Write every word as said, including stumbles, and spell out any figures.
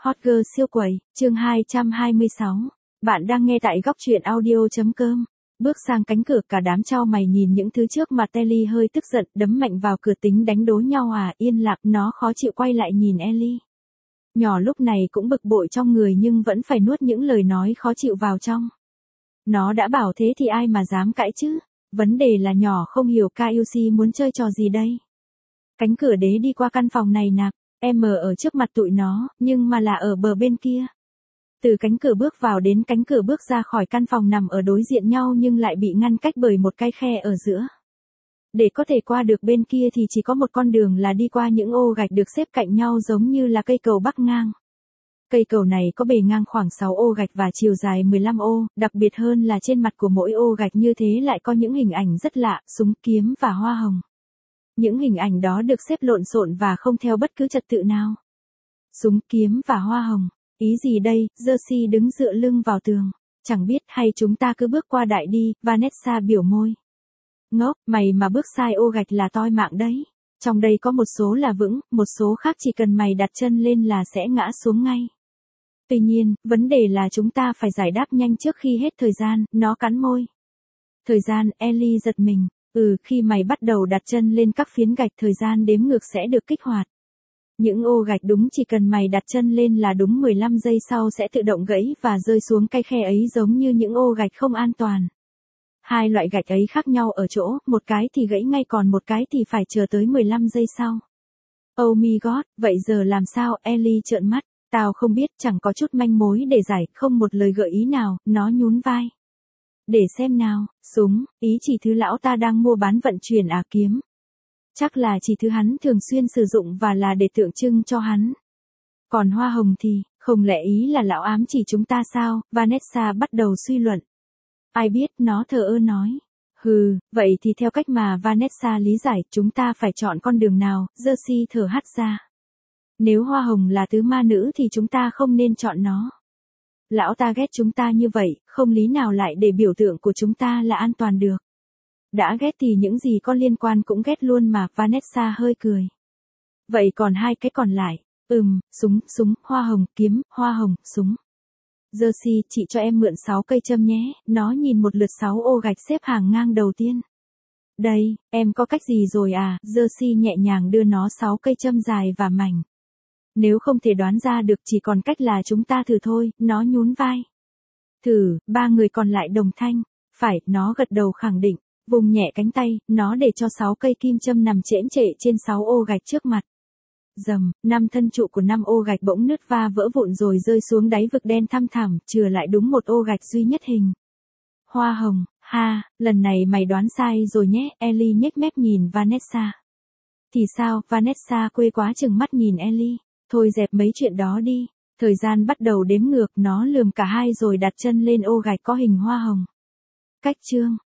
Hot Girl siêu quẩy, chương hai trăm hai mươi sáu. Bạn đang nghe tại góc truyện audio.com. Bước sang cánh cửa cả đám trao mày nhìn những thứ trước mà Telly hơi tức giận đấm mạnh vào cửa tính đánh đố nhau à, yên lặng nó khó chịu quay lại nhìn Ellie. Nhỏ lúc này cũng bực bội trong người nhưng vẫn phải nuốt những lời nói khó chịu vào trong. Nó đã bảo thế thì ai mà dám cãi chứ, vấn đề là nhỏ không hiểu Kaiushi muốn chơi trò gì đây. Cánh cửa đế đi qua căn phòng này nạp. Em ở trước mặt tụi nó, nhưng mà là ở bờ bên kia. Từ cánh cửa bước vào đến cánh cửa bước ra khỏi căn phòng nằm ở đối diện nhau nhưng lại bị ngăn cách bởi một cái khe ở giữa. Để có thể qua được bên kia thì chỉ có một con đường là đi qua những ô gạch được xếp cạnh nhau giống như là cây cầu bắc ngang. Cây cầu này có bề ngang khoảng sáu ô gạch và chiều dài mười lăm ô, đặc biệt hơn là trên mặt của mỗi ô gạch như thế lại có những hình ảnh rất lạ, súng kiếm và hoa hồng. Những hình ảnh đó được xếp lộn xộn và không theo bất cứ trật tự nào. Súng kiếm và hoa hồng. Ý gì đây? Jersey đứng dựa lưng vào tường. Chẳng biết hay chúng ta cứ bước qua đại đi, Vanessa biểu môi. Ngốc, mày mà bước sai ô gạch là toi mạng đấy. Trong đây có một số là vững, một số khác chỉ cần mày đặt chân lên là sẽ ngã xuống ngay. Tuy nhiên, vấn đề là chúng ta phải giải đáp nhanh trước khi hết thời gian, nó cắn môi. Thời gian, Ellie giật mình. Ừ, khi mày bắt đầu đặt chân lên các phiến gạch thời gian đếm ngược sẽ được kích hoạt. Những ô gạch đúng chỉ cần mày đặt chân lên là đúng mười lăm giây sau sẽ tự động gãy và rơi xuống cái khe ấy giống như những ô gạch không an toàn. Hai loại gạch ấy khác nhau ở chỗ, một cái thì gãy ngay còn một cái thì phải chờ tới mười lăm giây sau. Oh my god, vậy giờ làm sao? Ellie trợn mắt. Tao không biết, chẳng có chút manh mối để giải, không một lời gợi ý nào, nó nhún vai. Để xem nào, súng, ý chỉ thứ lão ta đang mua bán vận chuyển à, kiếm. Chắc là chỉ thứ hắn thường xuyên sử dụng và là để tượng trưng cho hắn. Còn hoa hồng thì, không lẽ ý là lão ám chỉ chúng ta sao? Vanessa bắt đầu suy luận. Ai biết, nó thờ ơ nói. Hừ, vậy thì theo cách mà Vanessa lý giải, chúng ta phải chọn con đường nào? Jersey thở hắt ra. Nếu hoa hồng là tứ ma nữ thì chúng ta không nên chọn nó. Lão ta ghét chúng ta như vậy, không lý nào lại để biểu tượng của chúng ta là an toàn được. Đã ghét thì những gì có liên quan cũng ghét luôn mà, Vanessa hơi cười. Vậy còn hai cái còn lại, ừm, súng, súng, hoa hồng, kiếm, hoa hồng, súng. Jersey, chị cho em mượn sáu cây châm nhé, nó nhìn một lượt sáu ô gạch xếp hàng ngang đầu tiên. Đây, em có cách gì rồi à? Jersey nhẹ nhàng đưa nó sáu cây châm dài và mảnh. Nếu không thể đoán ra được chỉ còn cách là chúng ta thử thôi, nó nhún vai. Thử, ba người còn lại đồng thanh. Phải, nó gật đầu khẳng định, vùng nhẹ cánh tay, nó để cho sáu cây kim châm nằm chễm chệ trên sáu ô gạch trước mặt. Dầm, năm thân trụ của năm ô gạch bỗng nứt va vỡ vụn rồi rơi xuống đáy vực đen thăm thẳm, chừa lại đúng một ô gạch duy nhất hình. Hoa hồng, ha, lần này mày đoán sai rồi nhé, Ellie nhếch mép nhìn Vanessa. Thì sao? Vanessa quê quá chừng mắt nhìn Ellie. Thôi dẹp mấy chuyện đó đi. Thời gian bắt đầu đếm ngược, nó lườm cả hai rồi đặt chân lên ô gạch có hình hoa hồng. Cách chương.